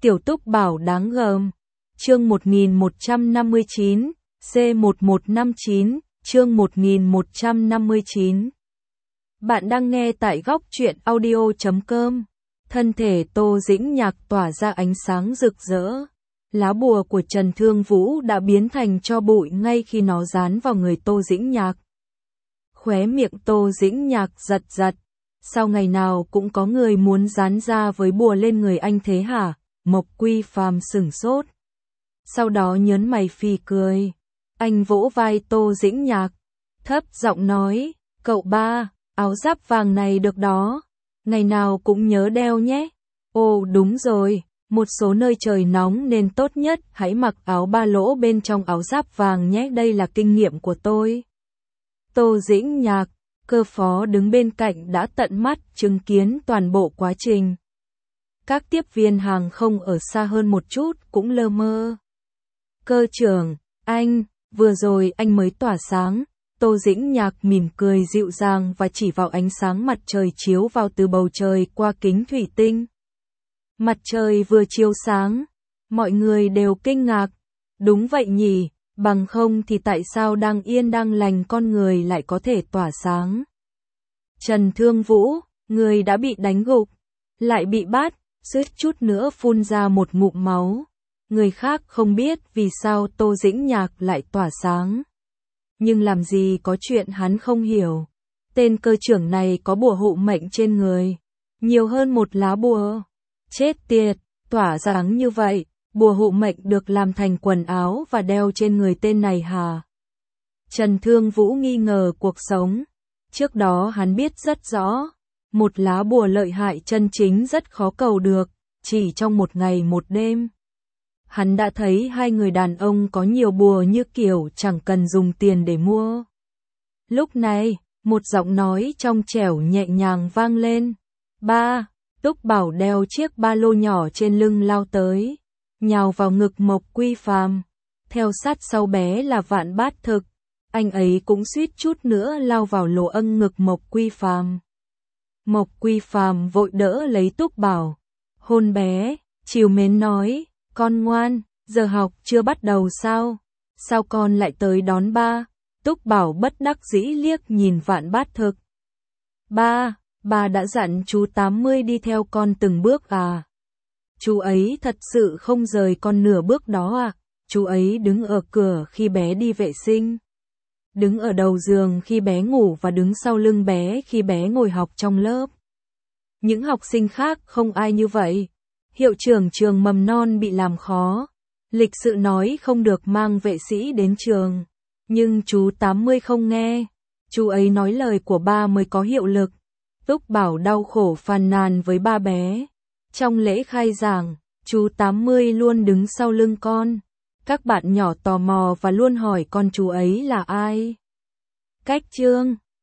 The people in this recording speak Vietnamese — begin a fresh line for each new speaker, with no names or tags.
Tiểu Túc Bảo đáng gờm. Chương 1159, C1159, chương 1159. Bạn đang nghe tại góc truyện audio.com. Thân thể Tô Dĩnh Nhạc tỏa ra ánh sáng rực rỡ. Lá bùa của Trần Thương Vũ đã biến thành tro bụi ngay khi nó dán vào người Tô Dĩnh Nhạc. Khóe miệng Tô Dĩnh Nhạc giật giật. Sao ngày nào cũng có người muốn dán ra với bùa lên người anh thế hả? Mộc Quy Phàm sửng sốt. Sau đó nhớn mày phì cười. Anh vỗ vai Tô Dĩnh Nhạc, thấp giọng nói, cậu ba, áo giáp vàng này được đó, ngày nào cũng nhớ đeo nhé. Ồ đúng rồi, một số nơi trời nóng nên tốt nhất hãy mặc áo ba lỗ bên trong áo giáp vàng nhé, đây là kinh nghiệm của tôi. Tô Dĩnh Nhạc, cơ phó đứng bên cạnh đã tận mắt chứng kiến toàn bộ quá trình. Các tiếp viên hàng không ở xa hơn một chút cũng lơ mơ. Cơ trưởng, anh, vừa rồi anh mới tỏa sáng. Tô Dĩnh Nhạc mỉm cười dịu dàng và chỉ vào ánh sáng mặt trời chiếu vào từ bầu trời qua kính thủy tinh. Mặt trời vừa chiếu sáng, mọi người đều kinh ngạc. Đúng vậy nhỉ, bằng không thì tại sao đang yên đang lành con người lại có thể tỏa sáng. Trần Thương Vũ, người đã bị đánh gục, lại bị bắt, suýt chút nữa phun ra một ngụm máu. Người khác không biết vì sao Tô Dĩnh Nhạc lại tỏa sáng. Nhưng làm gì có chuyện hắn không hiểu. Tên cơ trưởng này có bùa hộ mệnh trên người. Nhiều hơn một lá bùa. Chết tiệt, tỏa sáng như vậy, bùa hộ mệnh được làm thành quần áo và đeo trên người tên này hả? Trần Thương Vũ nghi ngờ cuộc sống. Trước đó hắn biết rất rõ. Một lá bùa lợi hại chân chính rất khó cầu được, chỉ trong một ngày một đêm. Hắn đã thấy hai người đàn ông có nhiều bùa như kiểu chẳng cần dùng tiền để mua. Lúc này, một giọng nói trong trẻo nhẹ nhàng vang lên. Ba, Túc Bảo đeo chiếc ba lô nhỏ trên lưng lao tới, nhào vào ngực Mộc Quy Phàm. Theo sát sau bé là Vạn Bát Thực, anh ấy cũng suýt chút nữa lao vào lỗ âng ngực Mộc Quy Phàm. Mộc Quy Phàm vội đỡ lấy Túc Bảo, hôn bé, trìu mến nói, con ngoan, giờ học chưa bắt đầu sao? Sao con lại tới đón ba? Túc Bảo bất đắc dĩ liếc nhìn Vạn Bát Thực. Ba đã dặn chú 80 đi theo con từng bước à? Chú ấy thật sự không rời con nửa bước đó à? Chú ấy đứng ở cửa khi bé đi vệ sinh, đứng ở đầu giường khi bé ngủ và đứng sau lưng bé khi bé ngồi học trong lớp. Những học sinh khác không ai như vậy. Hiệu trưởng trường mầm non bị làm khó. Lịch sự nói không được mang vệ sĩ đến trường. Nhưng chú 80 không nghe. Chú ấy nói lời của ba mới có hiệu lực. Túc Bảo đau khổ phàn nàn với ba bé. Trong lễ khai giảng, chú 80 luôn đứng sau lưng con. Các bạn nhỏ tò mò và luôn hỏi con chú ấy là ai. Cách chương